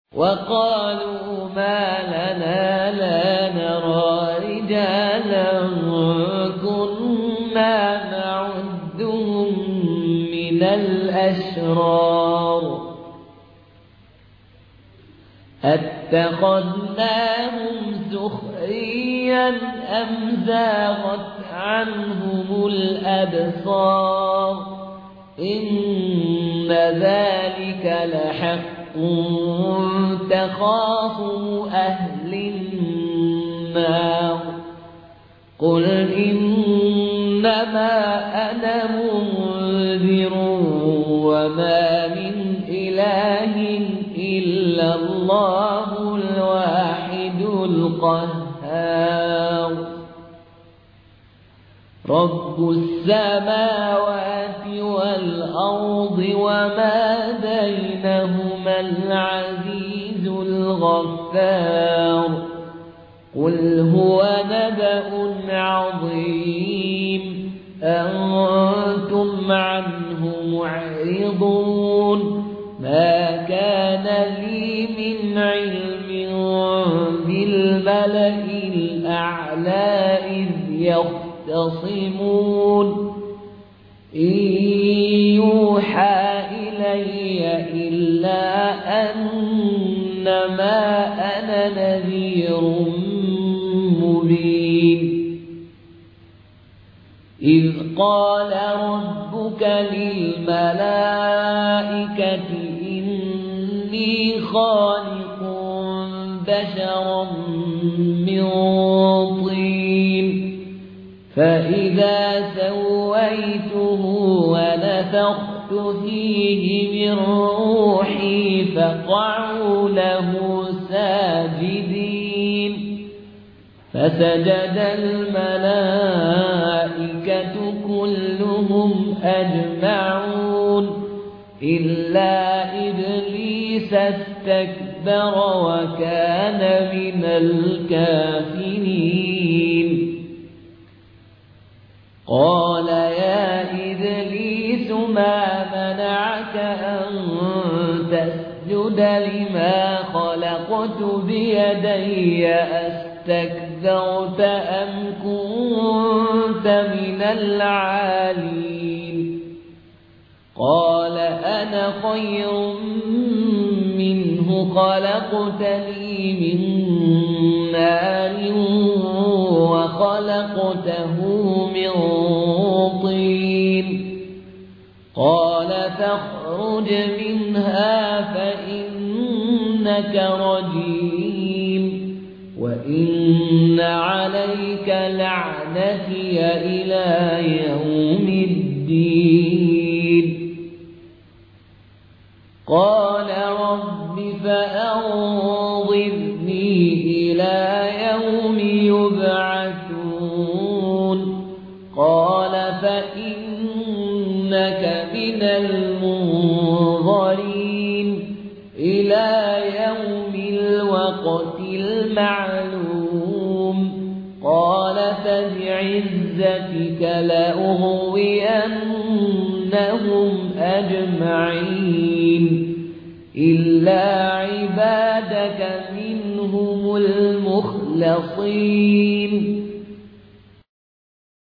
وقالوا ما لنا لا نرى رجالا كنا نعدهم من الأشرار أتخذناهم سخريا أم زاغت عنهم الأبصار إن ذلك لحق تخاصم أهل النار قل إنما أنا منذر وما من إله إلا الله الواحد القهار رب السماوات والأرض وما بينهما العزيز الغفار قل هو نبأ عظيم أنتم عنه معرضون ما كان لي من علم بالملأ الأعلى إذ يختصمون إن يوحى إلي إلا أنما أنا نذير مبين إذ قال ربك للملائكة إني خالق بشرا من طين فإذا سويته ونفخت فيه من روحي فقعوا له ساجدين فسجد الملائكة كلهم أجمعون إلا إبليس استكبر وكان من الكافرين قال يا إبليس ما منعك أن تسجد لما خلقت بيدي أستكبرت أم كنت من العالين قال أنا خير منه خلقتني من نار وخلقته من طين قال فاخرج منها فإنك رجيم وإن عليك لعنتي إلى يوم الدين قال رب فأنظرني إلى يوم يبعثون قال فإنك من المنظرين إلى يوم الوقت المعلوم قال فبعزتك لأغوينهم أجمعين إلا عبادك منهم المخلصين